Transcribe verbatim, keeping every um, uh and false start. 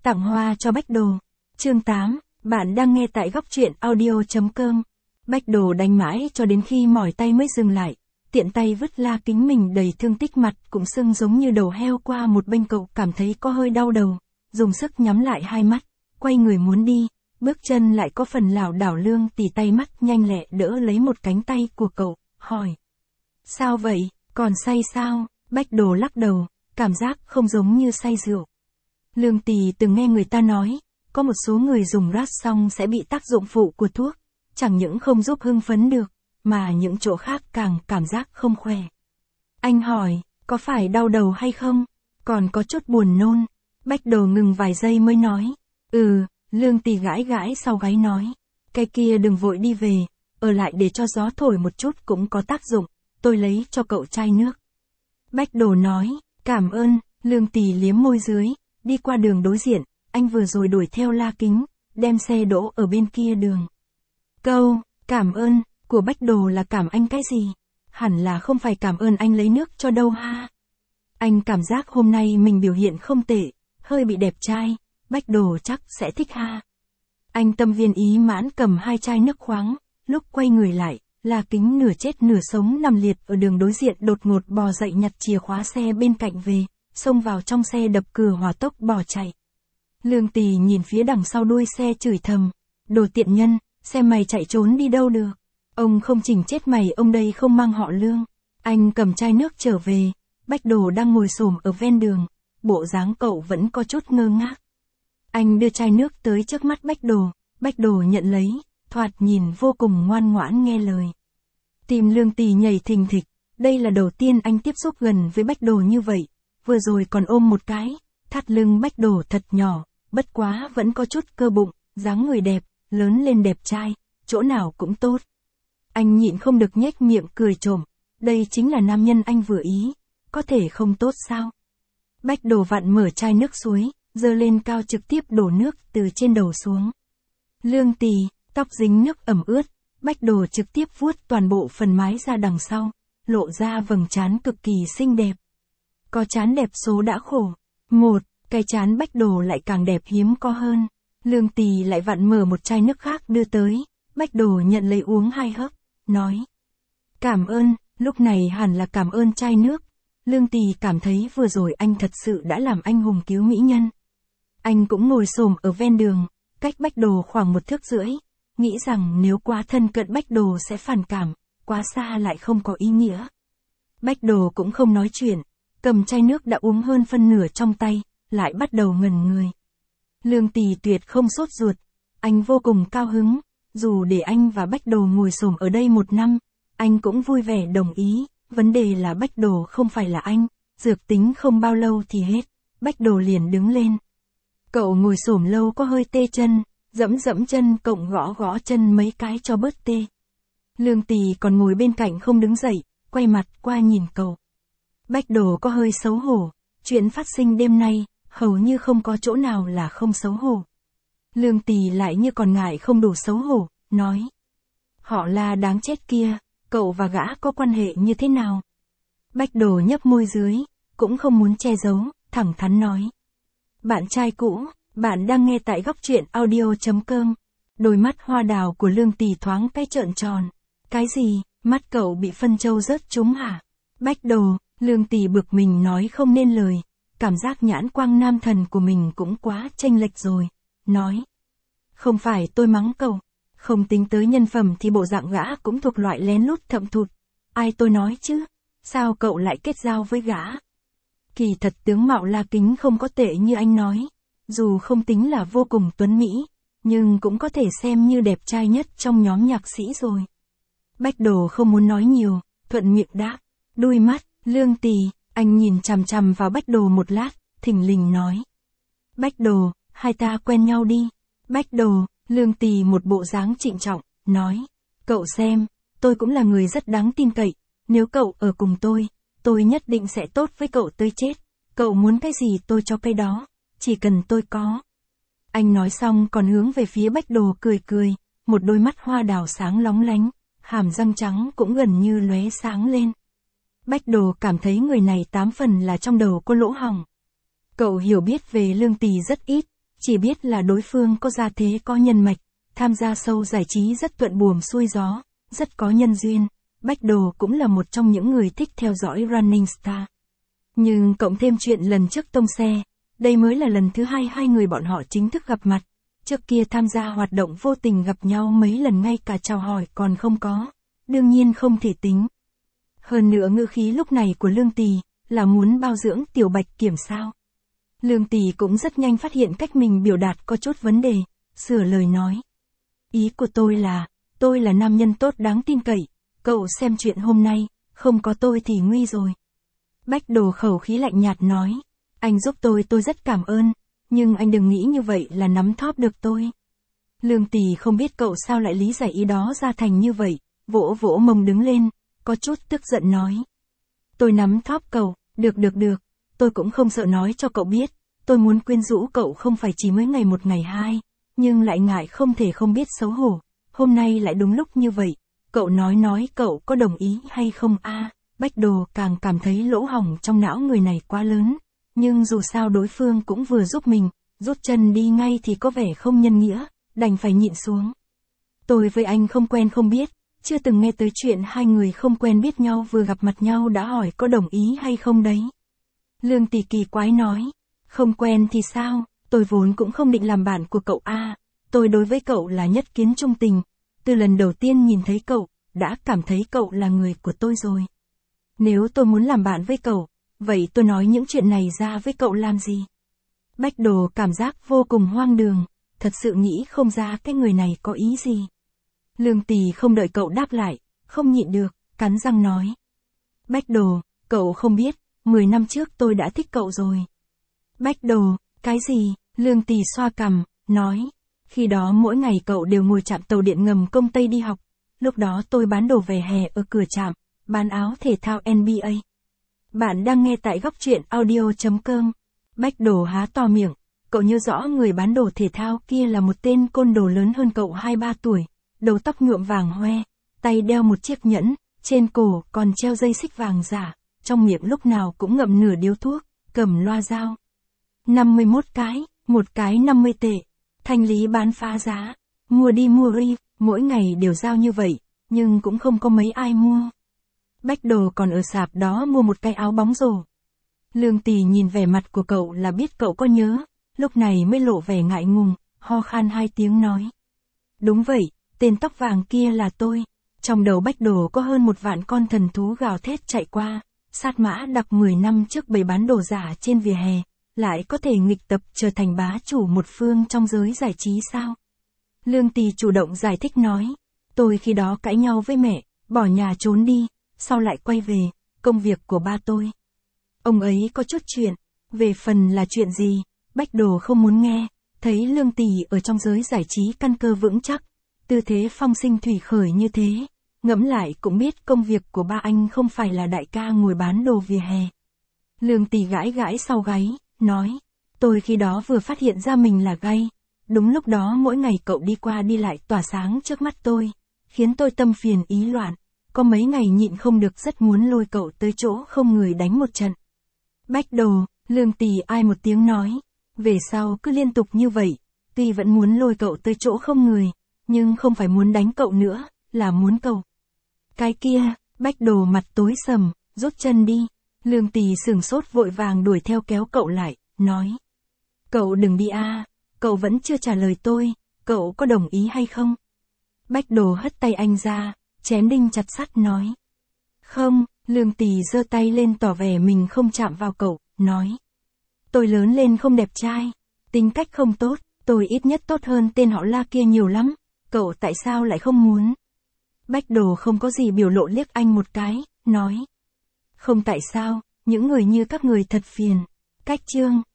Tặng hoa cho Bách Đồ. Chương tám, bạn đang nghe tại góc truyện audio chấm com. Bách Đồ đánh mãi cho đến khi mỏi tay mới dừng lại, tiện tay vứt la kính mình đầy thương tích, mặt cũng sưng giống như đầu heo qua một bên. Cậu cảm thấy có hơi đau đầu, dùng sức nhắm lại hai mắt, quay người muốn đi, bước chân lại có phần lảo đảo. Lương Tì tay mắt nhanh lẹ đỡ lấy một cánh tay của cậu, hỏi. Sao vậy, còn say sao? Bách Đồ lắc đầu, cảm giác không giống như say rượu. Lương Tì từng nghe người ta nói, có một số người dùng rat xong sẽ bị tác dụng phụ của thuốc, chẳng những không giúp hưng phấn được, mà những chỗ khác càng cảm giác không khỏe. Anh hỏi, có phải đau đầu hay không? Còn có chút buồn nôn. Bách Đồ ngừng vài giây mới nói. Ừ, Lương Tì gãi gãi sau gáy nói. Cái kia đừng vội đi về, ở lại để cho gió thổi một chút cũng có tác dụng, tôi lấy cho cậu chai nước. Bách Đồ nói, cảm ơn. Lương Tì liếm môi dưới, đi qua đường đối diện, anh vừa rồi đuổi theo la kính, đem xe đỗ ở bên kia đường. Câu, cảm ơn, của Bách Đồ là cảm anh cái gì? Hẳn là không phải cảm ơn anh lấy nước cho đâu ha. Anh cảm giác hôm nay mình biểu hiện không tệ, hơi bị đẹp trai, Bách Đồ chắc sẽ thích ha. Anh tâm viên ý mãn cầm hai chai nước khoáng, lúc quay người lại, la kính nửa chết nửa sống nằm liệt ở đường đối diện đột ngột bò dậy nhặt chìa khóa xe bên cạnh về, xông vào trong xe đập cửa hỏa tốc bỏ chạy. Lương Tì nhìn phía đằng sau đuôi xe chửi thầm, đồ tiện nhân, xe mày chạy trốn đi đâu được, ông không chỉnh chết mày, ông đây không mang họ Lương. Anh cầm chai nước trở về, Bách Đồ đang ngồi xổm ở ven đường, bộ dáng cậu vẫn có chút ngơ ngác. Anh đưa chai nước tới trước mắt Bách Đồ, Bách Đồ nhận lấy, thoạt nhìn vô cùng ngoan ngoãn nghe lời. Tim Lương Tì nhảy thình thịch, đây là đầu tiên anh tiếp xúc gần với Bách Đồ như vậy, vừa rồi còn ôm một cái, thắt lưng Bách Đồ thật nhỏ, bất quá vẫn có chút cơ bụng, dáng người đẹp, lớn lên đẹp trai, chỗ nào cũng tốt. Anh nhịn không được nhếch miệng cười trộm, đây chính là nam nhân anh vừa ý, có thể không tốt sao? Bách Đồ vặn mở chai nước suối, giơ lên cao trực tiếp đổ nước từ trên đầu xuống. Lương Tì, tóc dính nước ẩm ướt, Bách Đồ trực tiếp vuốt toàn bộ phần mái ra đằng sau, lộ ra vầng trán cực kỳ xinh đẹp. Có trán đẹp số đã khổ. Một, cái trán Bách Đồ lại càng đẹp hiếm có hơn. Lương Tì lại vặn mở một chai nước khác đưa tới, Bách Đồ nhận lấy uống hai hớp, nói. Cảm ơn, lúc này hẳn là cảm ơn chai nước. Lương Tì cảm thấy vừa rồi anh thật sự đã làm anh hùng cứu mỹ nhân. Anh cũng ngồi xổm ở ven đường, cách Bách Đồ khoảng một thước rưỡi, nghĩ rằng nếu quá thân cận Bách Đồ sẽ phản cảm, quá xa lại không có ý nghĩa. Bách Đồ cũng không nói chuyện, cầm chai nước đã uống hơn phân nửa trong tay, lại bắt đầu ngẩn người. Lương Tì tuyệt không sốt ruột, anh vô cùng cao hứng, dù để anh và Bách Đồ ngồi xổm ở đây một năm, anh cũng vui vẻ đồng ý, vấn đề là Bách Đồ không phải là anh, dược tính không bao lâu thì hết. Bách Đồ liền đứng lên. Cậu ngồi xổm lâu có hơi tê chân, dẫm dẫm chân cộng gõ gõ chân mấy cái cho bớt tê. Lương Tì còn ngồi bên cạnh không đứng dậy, quay mặt qua nhìn cậu. Bách Đồ có hơi xấu hổ, chuyện phát sinh đêm nay, hầu như không có chỗ nào là không xấu hổ. Lương Tì lại như còn ngại không đủ xấu hổ, nói. Họ là đáng chết kia, cậu và gã có quan hệ như thế nào? Bách Đồ nhấp môi dưới, cũng không muốn che giấu, thẳng thắn nói. Bạn trai cũ, bạn đang nghe tại góc truyện audio chấm com. Đôi mắt hoa đào của Lương Tì thoáng cái trợn tròn. Cái gì, mắt cậu bị phân châu rớt trúng hả? Bách Đồ, Lương Tì bực mình nói không nên lời, cảm giác nhãn quang nam thần của mình cũng quá chênh lệch rồi, nói. Không phải tôi mắng cậu, không tính tới nhân phẩm thì bộ dạng gã cũng thuộc loại lén lút thậm thụt. Ai tôi nói chứ, sao cậu lại kết giao với gã? Kỳ thật tướng mạo la kính không có tệ như anh nói, dù không tính là vô cùng tuấn mỹ, nhưng cũng có thể xem như đẹp trai nhất trong nhóm nhạc sĩ rồi. Bách Đồ không muốn nói nhiều, thuận miệng đáp, đuôi mắt, Lương Tì, anh nhìn chằm chằm vào Bách Đồ một lát, thình lình nói. Bách Đồ, hai ta quen nhau đi. Bách Đồ, Lương Tì một bộ dáng trịnh trọng, nói. Cậu xem, tôi cũng là người rất đáng tin cậy, nếu cậu ở cùng tôi, tôi nhất định sẽ tốt với cậu tới chết. Cậu muốn cái gì tôi cho cái đó, chỉ cần tôi có. Anh nói xong còn hướng về phía Bách Đồ cười cười, một đôi mắt hoa đào sáng lóng lánh, hàm răng trắng cũng gần như lóe sáng lên. Bách Đồ cảm thấy người này tám phần là trong đầu có lỗ hổng. Cậu hiểu biết về Lương Tì rất ít, Chỉ biết là đối phương có gia thế có nhân mạch, tham gia show giải trí rất thuận buồm xuôi gió, rất có nhân duyên. Bách Đồ cũng là một trong những người thích theo dõi Running Star. Nhưng cộng thêm chuyện lần trước tông xe, đây mới là lần thứ hai hai người bọn họ chính thức gặp mặt. Trước kia tham gia hoạt động vô tình gặp nhau mấy lần ngay cả chào hỏi còn không có. Đương nhiên không thể tính. Hơn nữa ngữ khí lúc này của Lương Tì, là muốn bao dưỡng Tiểu Bạch Kiểm sao. Lương Tì cũng rất nhanh phát hiện cách mình biểu đạt có chút vấn đề, sửa lời nói. Ý của tôi là, tôi là nam nhân tốt đáng tin cậy, cậu xem chuyện hôm nay, không có tôi thì nguy rồi. Bách Đồ khẩu khí lạnh nhạt nói, anh giúp tôi tôi rất cảm ơn, nhưng anh đừng nghĩ như vậy là nắm thóp được tôi. Lương Tì không biết cậu sao lại lý giải ý đó ra thành như vậy, vỗ vỗ mông đứng lên, có chút tức giận nói. Tôi nắm thóp cậu, được được được, tôi cũng không sợ nói cho cậu biết, tôi muốn quyến rũ cậu không phải chỉ mới ngày một ngày hai, nhưng lại ngại không thể không biết xấu hổ, hôm nay lại đúng lúc như vậy, cậu nói nói cậu có đồng ý hay không a? À, Bách Đồ càng cảm thấy lỗ hổng trong não người này quá lớn, nhưng dù sao đối phương cũng vừa giúp mình, rút chân đi ngay thì có vẻ không nhân nghĩa, đành phải nhịn xuống. Tôi với anh không quen không biết, chưa từng nghe tới chuyện hai người không quen biết nhau vừa gặp mặt nhau đã hỏi có đồng ý hay không đấy. Lương Tì kỳ quái nói, không quen thì sao, tôi vốn cũng không định làm bạn của cậu a, à, tôi đối với cậu là nhất kiến trung tình, từ lần đầu tiên nhìn thấy cậu, đã cảm thấy cậu là người của tôi rồi. Nếu tôi muốn làm bạn với cậu, vậy tôi nói những chuyện này ra với cậu làm gì? Bách Đồ cảm giác vô cùng hoang đường, thật sự nghĩ không ra cái người này có ý gì. Lương Tì không đợi cậu đáp lại, không nhịn được, cắn răng nói. Bách Đồ, cậu không biết, mười năm trước tôi đã thích cậu rồi. Bách Đồ, cái gì? Lương Tì xoa cằm, nói. Khi đó mỗi ngày cậu đều ngồi trạm tàu điện ngầm công Tây đi học, lúc đó tôi bán đồ về hè ở cửa trạm, bán áo thể thao en bi ây. Bạn đang nghe tại góc truyện audio chấm com. Bách Đồ há to miệng, cậu nhớ rõ người bán đồ thể thao kia là một tên côn đồ lớn hơn cậu hai ba tuổi, đầu tóc nhuộm vàng hoe, tay đeo một chiếc nhẫn, trên cổ còn treo dây xích vàng giả, trong miệng lúc nào cũng ngậm nửa điếu thuốc, cầm loa dao. năm mươi mốt cái, một cái năm mươi tệ, thanh lý bán phá giá, mua đi mua ri, mỗi ngày đều giao như vậy, nhưng cũng không có mấy ai mua. Bách Đồ còn ở sạp đó mua một cái áo bóng rổ. Lương Tì nhìn vẻ mặt của cậu là biết cậu có nhớ, lúc này mới lộ vẻ ngại ngùng, ho khan hai tiếng nói. Đúng vậy, tên tóc vàng kia là tôi. Trong đầu Bách Đồ có hơn một vạn con thần thú gào thét chạy qua, sát mã đặc mười năm trước bày bán đồ giả trên vỉa hè, lại có thể nghịch tập trở thành bá chủ một phương trong giới giải trí sao? Lương Tì chủ động giải thích nói, tôi khi đó cãi nhau với mẹ, bỏ nhà trốn đi, sau lại quay về, công việc của ba tôi. Ông ấy có chút chuyện, về phần là chuyện gì, Bách Đồ không muốn nghe, thấy Lương Tì ở trong giới giải trí căn cơ vững chắc, tư thế phong sinh thủy khởi như thế, ngẫm lại cũng biết công việc của ba anh không phải là đại ca ngồi bán đồ vỉa hè. Lương Tì gãi gãi sau gáy, nói, tôi khi đó vừa phát hiện ra mình là gay, đúng lúc đó mỗi ngày cậu đi qua đi lại tỏa sáng trước mắt tôi, khiến tôi tâm phiền ý loạn, có mấy ngày nhịn không được rất muốn lôi cậu tới chỗ không người đánh một trận. Bách Đồ, Lương Tì ai một tiếng nói, về sau cứ liên tục như vậy, tuy vẫn muốn lôi cậu tới chỗ không người, nhưng không phải muốn đánh cậu nữa, là muốn cậu. Cái kia, Bách Đồ mặt tối sầm, rút chân đi. Lương Tì sửng sốt vội vàng đuổi theo kéo cậu lại, nói. Cậu đừng đi a, à, cậu vẫn chưa trả lời tôi, cậu có đồng ý hay không? Bách Đồ hất tay anh ra, chém đinh chặt sắt nói. Không, Lương Tì giơ tay lên tỏ vẻ mình không chạm vào cậu, nói. Tôi lớn lên không đẹp trai, tính cách không tốt, tôi ít nhất tốt hơn tên họ La kia nhiều lắm, cậu tại sao lại không muốn? Bách Đồ không có gì biểu lộ liếc anh một cái, nói. Không tại sao, những người như các người thật phiền. Cách chương.